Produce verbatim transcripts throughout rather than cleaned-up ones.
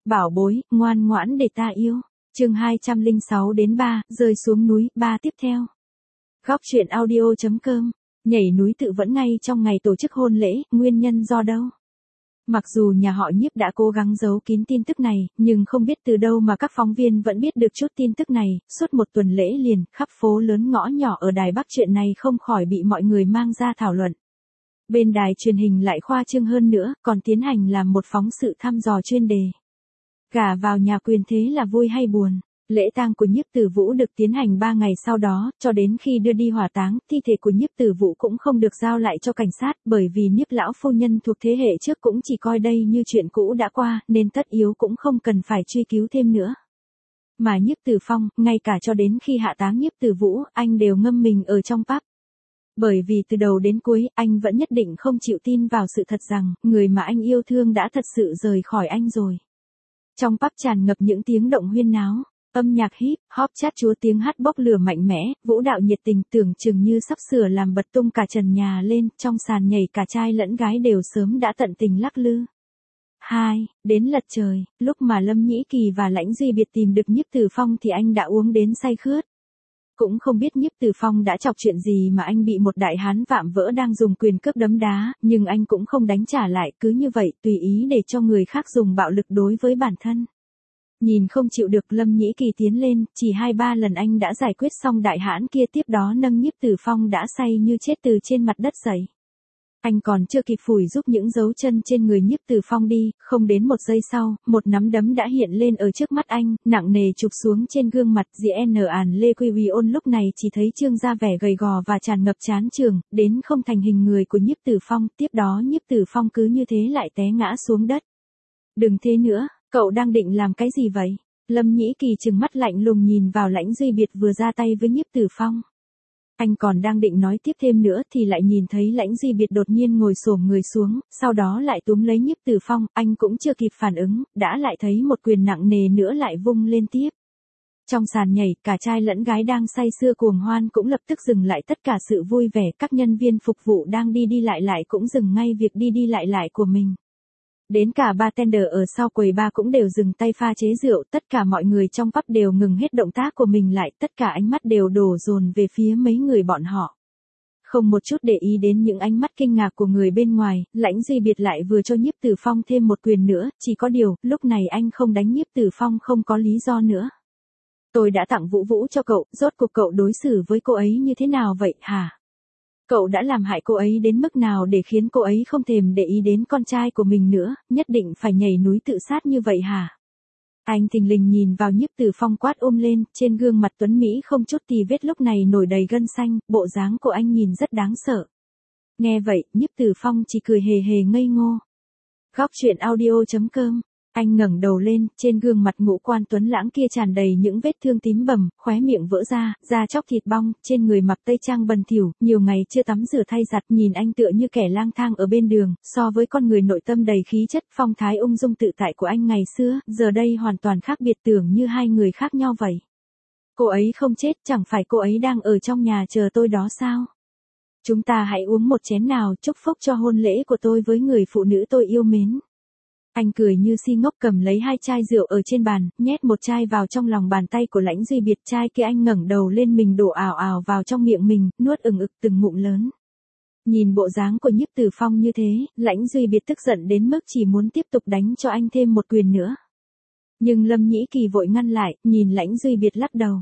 Bảo bối, ngoan ngoãn để ta yêu. Chương hai trăm lẻ sáu đến ba, rơi xuống núi, ba tiếp theo. Góc truyện audio chấm com, nhảy núi tự vẫn ngay trong ngày tổ chức hôn lễ, nguyên nhân do đâu? Mặc dù nhà họ Nhiếp đã cố gắng giấu kín tin tức này, nhưng không biết từ đâu mà các phóng viên vẫn biết được chút tin tức này, suốt một tuần lễ liền, khắp phố lớn ngõ nhỏ ở Đài Bắc chuyện này không khỏi bị mọi người mang ra thảo luận. Bên đài truyền hình lại khoa trương hơn nữa, còn tiến hành làm một phóng sự thăm dò chuyên đề. Gả vào nhà quyền thế là vui hay buồn? Lễ tang của Nhiếp Tử Vũ được tiến hành ba ngày sau đó, cho đến khi đưa đi hỏa táng, thi thể của Nhiếp Tử Vũ cũng không được giao lại cho cảnh sát, bởi vì Nhiếp lão phu nhân thuộc thế hệ trước cũng chỉ coi đây như chuyện cũ đã qua, nên tất yếu cũng không cần phải truy cứu thêm nữa. Mà Nhiếp Tử Phong, ngay cả cho đến khi hạ táng Nhiếp Tử Vũ, anh đều ngâm mình ở trong pub. Bởi vì từ đầu đến cuối, anh vẫn nhất định không chịu tin vào sự thật rằng, người mà anh yêu thương đã thật sự rời khỏi anh rồi. Trong pub tràn ngập những tiếng động huyên náo, âm nhạc hip hop chát chúa, tiếng hát bốc lửa mạnh mẽ, vũ đạo nhiệt tình, tưởng chừng như sắp sửa làm bật tung cả trần nhà lên, trong sàn nhảy cả trai lẫn gái đều sớm đã tận tình lắc lư. Hai, đến lật trời, lúc mà Lâm Nhĩ Kỳ và Lãnh Duy Biệt tìm được Nhiếp Tử Phong thì anh đã uống đến say khướt. Cũng không biết Nhiếp Tử Phong đã chọc chuyện gì mà anh bị một đại hán vạm vỡ đang dùng quyền cước đấm đá, nhưng anh cũng không đánh trả lại, cứ như vậy tùy ý để cho người khác dùng bạo lực đối với bản thân. Nhìn không chịu được, Lâm Nhĩ Kỳ tiến lên, chỉ hai ba lần anh đã giải quyết xong đại hãn kia, tiếp đó nâng Nhiếp Tử Phong đã say như chết từ trên mặt đất dậy. Anh còn chưa kịp phủi giúp những dấu chân trên người Nhiếp Tử Phong đi, không đến một giây sau, một nắm đấm đã hiện lên ở trước mắt anh, nặng nề chụp xuống trên gương mặt. giê en àn Lê Quy Uy Ôn lúc này chỉ thấy trương ra vẻ gầy gò và tràn ngập chán trường, đến không thành hình người của Nhiếp Tử Phong, tiếp đó Nhiếp Tử Phong cứ như thế lại té ngã xuống đất. Đừng thế nữa, cậu đang định làm cái gì vậy? Lâm Nhĩ Kỳ trừng mắt lạnh lùng nhìn vào Lãnh Duy Biệt vừa ra tay với Nhiếp Tử Phong. Anh còn đang định nói tiếp thêm nữa thì lại nhìn thấy Lãnh Duy Biệt đột nhiên ngồi xổm người xuống, sau đó lại túm lấy Nhiếp Tử Phong, anh cũng chưa kịp phản ứng, đã lại thấy một quyền nặng nề nữa lại vung lên tiếp. Trong sàn nhảy, cả trai lẫn gái đang say sưa cuồng hoan cũng lập tức dừng lại tất cả sự vui vẻ, các nhân viên phục vụ đang đi đi lại lại cũng dừng ngay việc đi đi lại lại của mình. Đến cả bartender ở sau quầy bar cũng đều dừng tay pha chế rượu, tất cả mọi người trong pub đều ngừng hết động tác của mình lại, tất cả ánh mắt đều đổ dồn về phía mấy người bọn họ. Không một chút để ý đến những ánh mắt kinh ngạc của người bên ngoài, Lãnh Duy Biệt lại vừa cho Nhiếp Tử Phong thêm một quyền nữa, chỉ có điều, lúc này anh không đánh Nhiếp Tử Phong không có lý do nữa. Tôi đã tặng Vũ Vũ cho cậu, rốt cuộc cậu đối xử với cô ấy như thế nào vậy hả? Cậu đã làm hại cô ấy đến mức nào để khiến cô ấy không thèm để ý đến con trai của mình nữa, nhất định phải nhảy núi tự sát như vậy hả? Anh thình lình nhìn vào Nhiếp Tử Phong quát ôm lên, trên gương mặt tuấn Mỹ không chút tì vết lúc này nổi đầy gân xanh, bộ dáng của anh nhìn rất đáng sợ. Nghe vậy, Nhiếp Tử Phong chỉ cười hề hề ngây ngô. Góc truyện audio chấm com. Anh ngẩng đầu lên, trên gương mặt ngũ quan tuấn lãng kia tràn đầy những vết thương tím bầm, khóe miệng vỡ ra, da chóc thịt bong, trên người mặc tây trang bẩn thỉu, nhiều ngày chưa tắm rửa thay giặt, nhìn anh tựa như kẻ lang thang ở bên đường, so với con người nội tâm đầy khí chất, phong thái ung dung tự tại của anh ngày xưa, giờ đây hoàn toàn khác biệt, tưởng như hai người khác nhau vậy. Cô ấy không chết, chẳng phải cô ấy đang ở trong nhà chờ tôi đó sao? Chúng ta hãy uống một chén nào, chúc phúc cho hôn lễ của tôi với người phụ nữ tôi yêu mến. Anh cười như si ngốc cầm lấy hai chai rượu ở trên bàn, nhét một chai vào trong lòng bàn tay của Lãnh Duy Biệt, chai kia anh ngẩng đầu lên mình đổ ào ào vào trong miệng mình, nuốt ừng ực từng ngụm lớn. Nhìn bộ dáng của Nhiếp Tử Phong như thế, Lãnh Duy Biệt tức giận đến mức chỉ muốn tiếp tục đánh cho anh thêm một quyền nữa. Nhưng Lâm Nhĩ Kỳ vội ngăn lại, nhìn Lãnh Duy Biệt lắc đầu.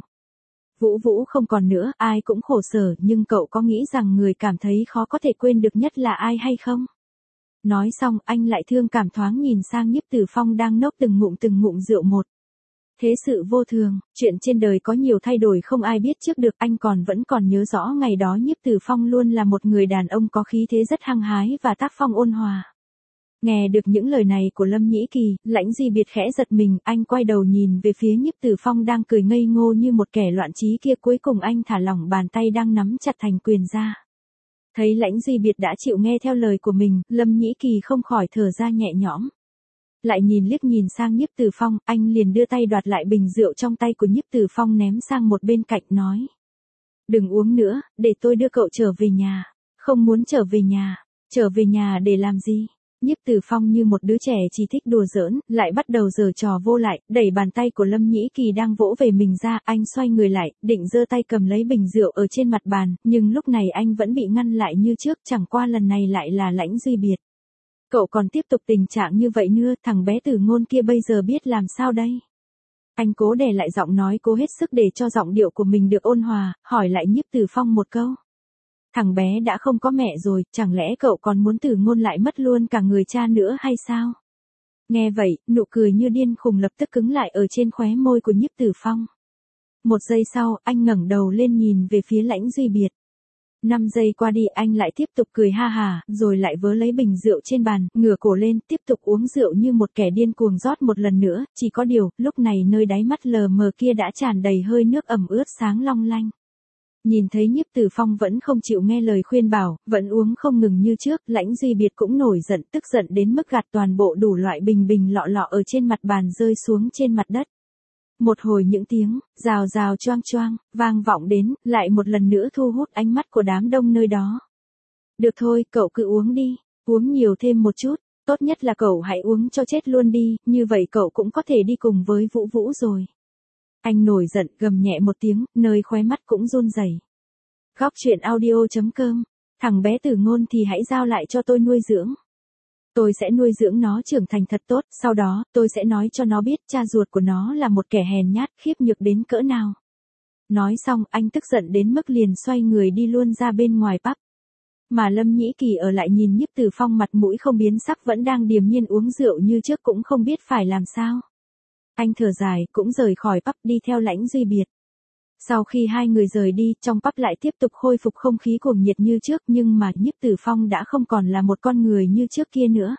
Vũ Vũ không còn nữa, ai cũng khổ sở, nhưng cậu có nghĩ rằng người cảm thấy khó có thể quên được nhất là ai hay không? Nói xong, anh lại thương cảm thoáng nhìn sang Nhiếp Tử Phong đang nốc từng ngụm từng ngụm rượu một. Thế sự vô thường, chuyện trên đời có nhiều thay đổi không ai biết trước được, anh còn vẫn còn nhớ rõ ngày đó Nhiếp Tử Phong luôn là một người đàn ông có khí thế rất hăng hái và tác phong ôn hòa. Nghe được những lời này của Lâm Nhĩ Kỳ, Lãnh Duy Biệt khẽ giật mình, anh quay đầu nhìn về phía Nhiếp Tử Phong đang cười ngây ngô như một kẻ loạn trí kia, cuối cùng anh thả lỏng bàn tay đang nắm chặt thành quyền ra. Thấy Lãnh Duy Biệt đã chịu nghe theo lời của mình, Lâm Nhĩ Kỳ không khỏi thở ra nhẹ nhõm. Lại nhìn liếc nhìn sang Nhiếp Tử Phong, anh liền đưa tay đoạt lại bình rượu trong tay của Nhiếp Tử Phong ném sang một bên cạnh nói. Đừng uống nữa, để tôi đưa cậu trở về nhà. Không muốn trở về nhà. Trở về nhà để làm gì? Nhiếp Tử Phong như một đứa trẻ chỉ thích đùa giỡn, lại bắt đầu giở trò vô lại, đẩy bàn tay của Lâm Nhĩ Kỳ đang vỗ về mình ra, anh xoay người lại, định giơ tay cầm lấy bình rượu ở trên mặt bàn, nhưng lúc này anh vẫn bị ngăn lại như trước, chẳng qua lần này lại là Lãnh Duy Biệt. Cậu còn tiếp tục tình trạng như vậy nữa, thằng bé Tử Ngôn kia bây giờ biết làm sao đây? Anh cố đè lại giọng nói, cố hết sức để cho giọng điệu của mình được ôn hòa, hỏi lại Nhiếp Tử Phong một câu. Thằng bé đã không có mẹ rồi, chẳng lẽ cậu còn muốn Tử Ngôn lại mất luôn cả người cha nữa hay sao? Nghe vậy, nụ cười như điên khùng lập tức cứng lại ở trên khóe môi của Nhiếp Tử Phong. Một giây sau, anh ngẩng đầu lên nhìn về phía Lãnh Duy Biệt. Năm giây qua đi anh lại tiếp tục cười ha hà, rồi lại vớ lấy bình rượu trên bàn, ngửa cổ lên, tiếp tục uống rượu như một kẻ điên cuồng rót một lần nữa, chỉ có điều, lúc này nơi đáy mắt lờ mờ kia đã tràn đầy hơi nước ẩm ướt sáng long lanh. Nhìn thấy Nhiếp Tử Phong vẫn không chịu nghe lời khuyên bảo, vẫn uống không ngừng như trước, Lãnh Duy Biệt cũng nổi giận, tức giận đến mức gạt toàn bộ đủ loại bình bình lọ lọ ở trên mặt bàn rơi xuống trên mặt đất. Một hồi những tiếng, rào rào choang choang, vang vọng đến, lại một lần nữa thu hút ánh mắt của đám đông nơi đó. Được thôi, cậu cứ uống đi, uống nhiều thêm một chút, tốt nhất là cậu hãy uống cho chết luôn đi, như vậy cậu cũng có thể đi cùng với Vũ Vũ rồi. Anh nổi giận, gầm nhẹ một tiếng, nơi khóe mắt cũng run rẩy. Góc truyện audio chấm com, thằng bé Tử Ngôn thì hãy giao lại cho tôi nuôi dưỡng. Tôi sẽ nuôi dưỡng nó trưởng thành thật tốt, sau đó, tôi sẽ nói cho nó biết cha ruột của nó là một kẻ hèn nhát, khiếp nhược đến cỡ nào. Nói xong, anh tức giận đến mức liền xoay người đi luôn ra bên ngoài pub. Mà Lâm Nhĩ Kỳ ở lại nhìn Nhiếp Tử Phong mặt mũi không biến sắc vẫn đang điềm nhiên uống rượu như trước cũng không biết phải làm sao. Anh thở dài, cũng rời khỏi pub đi theo Lãnh Duy Biệt. Sau khi hai người rời đi, trong pub lại tiếp tục khôi phục không khí cuồng nhiệt như trước, nhưng mà Nhiếp Tử Phong đã không còn là một con người như trước kia nữa.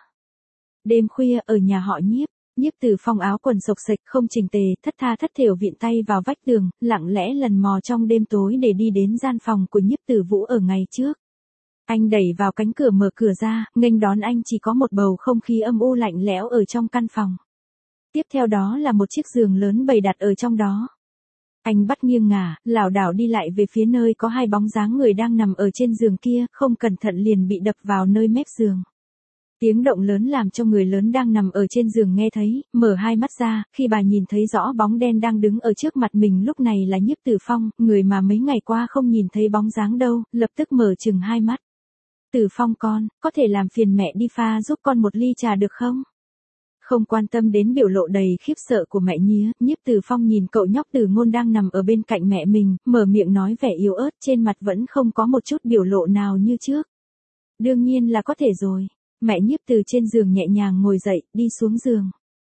Đêm khuya ở nhà họ Nhiếp, Nhiếp Tử Phong áo quần xộc xệch không chỉnh tề, thất tha thất thểu viện tay vào vách tường, lặng lẽ lần mò trong đêm tối để đi đến gian phòng của Nhiếp Tử Vũ ở ngày trước. Anh đẩy vào cánh cửa mở cửa ra, nghênh đón anh chỉ có một bầu không khí âm u lạnh lẽo ở trong căn phòng. Tiếp theo đó là một chiếc giường lớn bày đặt ở trong đó. Anh bắt nghiêng ngả, lảo đảo đi lại về phía nơi có hai bóng dáng người đang nằm ở trên giường kia, không cẩn thận liền bị đập vào nơi mép giường. Tiếng động lớn làm cho người lớn đang nằm ở trên giường nghe thấy, mở hai mắt ra, khi bà nhìn thấy rõ bóng đen đang đứng ở trước mặt mình lúc này là Nhiếp Tử Phong, người mà mấy ngày qua không nhìn thấy bóng dáng đâu, lập tức mở chừng hai mắt. Tử Phong con, có thể làm phiền mẹ đi pha giúp con một ly trà được không? Không quan tâm đến biểu lộ đầy khiếp sợ của mẹ nhía, Nhiếp Tử Phong nhìn cậu nhóc Tử Ngôn đang nằm ở bên cạnh mẹ mình, mở miệng nói vẻ yếu ớt, trên mặt vẫn không có một chút biểu lộ nào như trước. Đương nhiên là có thể rồi. Mẹ Nhiếp từ trên giường nhẹ nhàng ngồi dậy, đi xuống giường.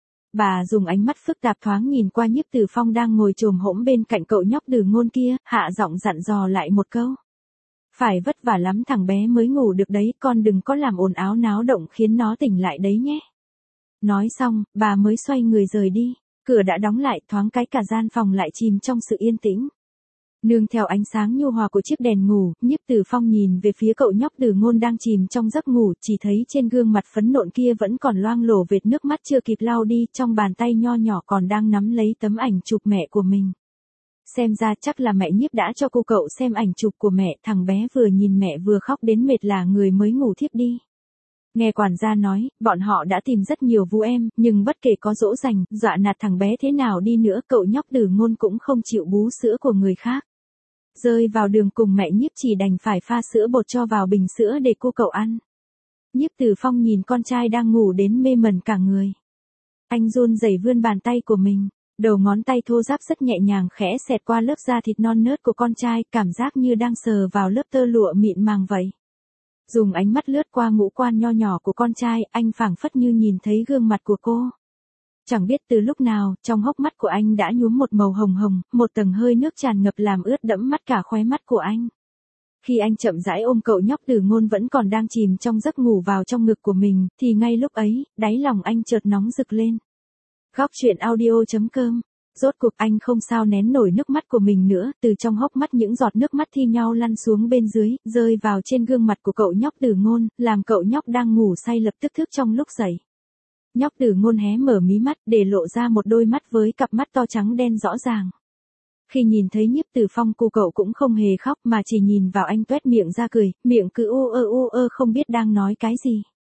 Bà dùng ánh mắt phức tạp thoáng nhìn qua Nhiếp Tử Phong đang ngồi chồm hổm bên cạnh cậu nhóc Tử Ngôn kia, hạ giọng dặn dò lại một câu. Phải vất vả lắm thằng bé mới ngủ được đấy, con đừng có làm ồn áo náo động khiến nó tỉnh lại đấy nhé. Nói xong, bà mới xoay người rời đi, cửa đã đóng lại, thoáng cái cả gian phòng lại chìm trong sự yên tĩnh. Nương theo ánh sáng nhu hòa của chiếc đèn ngủ, Nhiếp Tử Phong nhìn về phía cậu nhóc Tử Ngôn đang chìm trong giấc ngủ, chỉ thấy trên gương mặt phấn nộn kia vẫn còn loang lổ vệt nước mắt chưa kịp lau đi, trong bàn tay nho nhỏ còn đang nắm lấy tấm ảnh chụp mẹ của mình. Xem ra chắc là mẹ Nhiếp đã cho cô cậu xem ảnh chụp của mẹ, thằng bé vừa nhìn mẹ vừa khóc đến mệt là người mới ngủ thiếp đi. Nghe quản gia nói, bọn họ đã tìm rất nhiều vũ em, nhưng bất kể có dỗ dành, dọa nạt thằng bé thế nào đi nữa, cậu nhóc Tử Ngôn cũng không chịu bú sữa của người khác. Rơi vào đường cùng mẹ Nhiếp chỉ đành phải pha sữa bột cho vào bình sữa để cô cậu ăn. Nhiếp Tử Phong nhìn con trai đang ngủ đến mê mẩn cả người. Anh run rẩy vươn bàn tay của mình, đầu ngón tay thô ráp rất nhẹ nhàng khẽ xẹt qua lớp da thịt non nớt của con trai, cảm giác như đang sờ vào lớp tơ lụa mịn màng vậy. Dùng ánh mắt lướt qua ngũ quan nho nhỏ của con trai, anh phảng phất như nhìn thấy gương mặt của cô. Chẳng biết từ lúc nào, trong hốc mắt của anh đã nhuốm một màu hồng hồng, một tầng hơi nước tràn ngập làm ướt đẫm mắt cả khóe mắt của anh. Khi anh chậm rãi ôm cậu nhóc Tử Ngôn vẫn còn đang chìm trong giấc ngủ vào trong ngực của mình, thì ngay lúc ấy, đáy lòng anh chợt nóng rực lên. Góc truyện audio chấm com. Rốt cuộc anh không sao nén nổi nước mắt của mình nữa, từ trong hốc mắt những giọt nước mắt thi nhau lăn xuống bên dưới, rơi vào trên gương mặt của cậu nhóc Tử Ngôn, làm cậu nhóc đang ngủ say lập tức thức trong lúc dậy. Nhóc Tử Ngôn hé mở mí mắt để lộ ra một đôi mắt với cặp mắt to trắng đen rõ ràng. Khi nhìn thấy Nhiếp Tử Phong cô cậu cũng không hề khóc mà chỉ nhìn vào anh tuét miệng ra cười, miệng cứ u ơ u ơ không biết đang nói cái gì.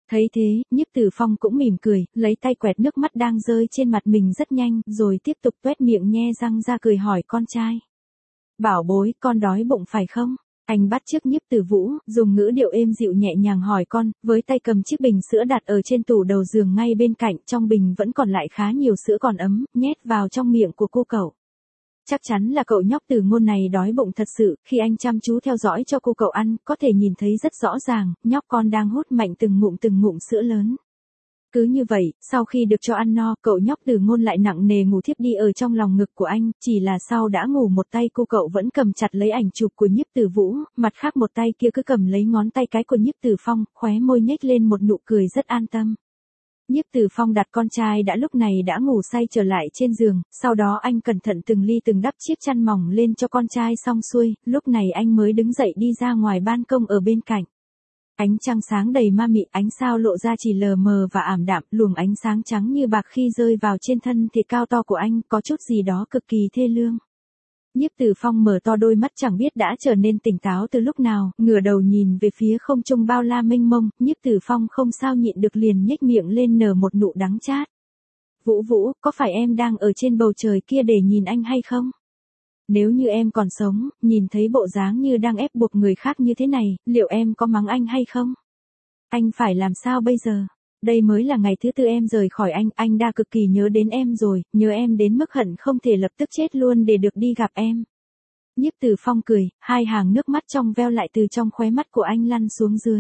Thấy thế, Nhiếp Tử Phong cũng mỉm cười, lấy tay quẹt nước mắt đang rơi trên mặt mình rất nhanh, rồi tiếp tục tuét miệng nhe răng ra cười hỏi con trai. Bảo bối, con đói bụng phải không? Anh bắt chước Nhiếp Tử Vũ, dùng ngữ điệu êm dịu nhẹ nhàng hỏi con, với tay cầm chiếc bình sữa đặt ở trên tủ đầu giường ngay bên cạnh, trong bình vẫn còn lại khá nhiều sữa còn ấm, nhét vào trong miệng của cô cậu. Chắc chắn là cậu nhóc Từ Ngôn này đói bụng thật sự, khi anh chăm chú theo dõi cho cô cậu ăn, có thể nhìn thấy rất rõ ràng, nhóc con đang hút mạnh từng ngụm từng ngụm sữa lớn. Cứ như vậy, sau khi được cho ăn no, cậu nhóc Từ Ngôn lại nặng nề ngủ thiếp đi ở trong lòng ngực của anh, chỉ là sau đã ngủ một tay cô cậu vẫn cầm chặt lấy ảnh chụp của Nhiếp Tử Vũ, mặt khác một tay kia cứ cầm lấy ngón tay cái của Nhiếp Tử Phong, khóe môi nhếch lên một nụ cười rất an tâm. Nhiếp Tử Phong đặt con trai đã lúc này đã ngủ say trở lại trên giường, sau đó anh cẩn thận từng ly từng đắp chiếc chăn mỏng lên cho con trai xong xuôi, lúc này anh mới đứng dậy đi ra ngoài ban công ở bên cạnh. Ánh trăng sáng đầy ma mị, ánh sao lộ ra chỉ lờ mờ và ảm đạm, luồng ánh sáng trắng như bạc khi rơi vào trên thân thể cao to của anh, có chút gì đó cực kỳ thê lương. Nhiếp Tử Phong mở to đôi mắt chẳng biết đã trở nên tỉnh táo từ lúc nào, ngửa đầu nhìn về phía không trung bao la mênh mông, Nhiếp Tử Phong không sao nhịn được liền nhếch miệng lên nở một nụ đắng chát. Vũ Vũ, có phải em đang ở trên bầu trời kia để nhìn anh hay không? Nếu như em còn sống, nhìn thấy bộ dáng như đang ép buộc người khác như thế này, liệu em có mắng anh hay không? Anh phải làm sao bây giờ? Đây mới là ngày thứ tư em rời khỏi anh, anh đã cực kỳ nhớ đến em rồi, nhớ em đến mức hận không thể lập tức chết luôn để được đi gặp em. Nhiếp Tử Phong cười, hai hàng nước mắt trong veo lại từ trong khóe mắt của anh lăn xuống dưới.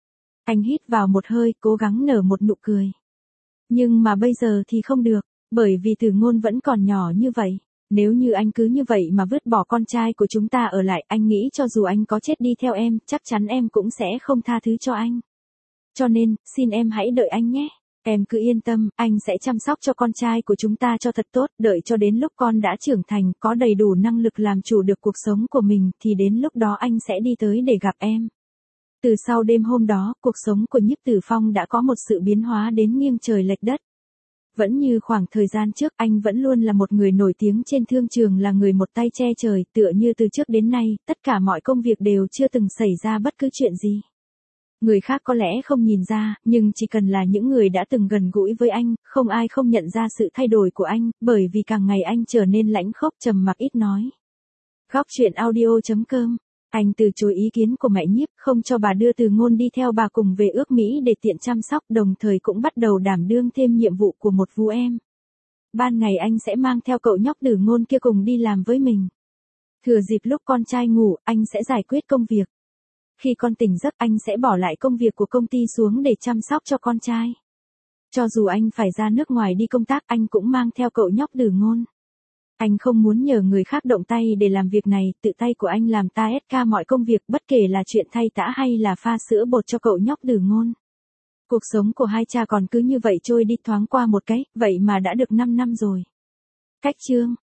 Anh hít vào một hơi, cố gắng nở một nụ cười. Nhưng mà bây giờ thì không được, bởi vì Từ Ngôn vẫn còn nhỏ như vậy. Nếu như anh cứ như vậy mà vứt bỏ con trai của chúng ta ở lại, anh nghĩ cho dù anh có chết đi theo em, chắc chắn em cũng sẽ không tha thứ cho anh. Cho nên, xin em hãy đợi anh nhé. Em cứ yên tâm, anh sẽ chăm sóc cho con trai của chúng ta cho thật tốt, đợi cho đến lúc con đã trưởng thành, có đầy đủ năng lực làm chủ được cuộc sống của mình, thì đến lúc đó anh sẽ đi tới để gặp em. Từ sau đêm hôm đó, cuộc sống của Nhiếp Tử Phong đã có một sự biến hóa đến nghiêng trời lệch đất. Vẫn như khoảng thời gian trước, anh vẫn luôn là một người nổi tiếng trên thương trường, là người một tay che trời, tựa như từ trước đến nay, tất cả mọi công việc đều chưa từng xảy ra bất cứ chuyện gì. Người khác có lẽ không nhìn ra, nhưng chỉ cần là những người đã từng gần gũi với anh, không ai không nhận ra sự thay đổi của anh, bởi vì càng ngày anh trở nên lãnh khốc, trầm mặc ít nói. Góc truyện audio chấm com. Anh từ chối ý kiến của mẹ Nhiếp, không cho bà đưa Từ Ngôn đi theo bà cùng về ước Mỹ để tiện chăm sóc, đồng thời cũng bắt đầu đảm đương thêm nhiệm vụ của một vú em. Ban ngày anh sẽ mang theo cậu nhóc Từ Ngôn kia cùng đi làm với mình. Thừa dịp lúc con trai ngủ, anh sẽ giải quyết công việc. Khi con tỉnh giấc, anh sẽ bỏ lại công việc của công ty xuống để chăm sóc cho con trai. Cho dù anh phải ra nước ngoài đi công tác, anh cũng mang theo cậu nhóc Từ Ngôn. Anh không muốn nhờ người khác động tay để làm việc này, tự tay của anh làm ta ét ca mọi công việc, bất kể là chuyện thay tã hay là pha sữa bột cho cậu nhóc Từ Ngôn. Cuộc sống của hai cha con cứ như vậy trôi đi thoáng qua một cái, vậy mà đã được năm năm rồi. Cách chương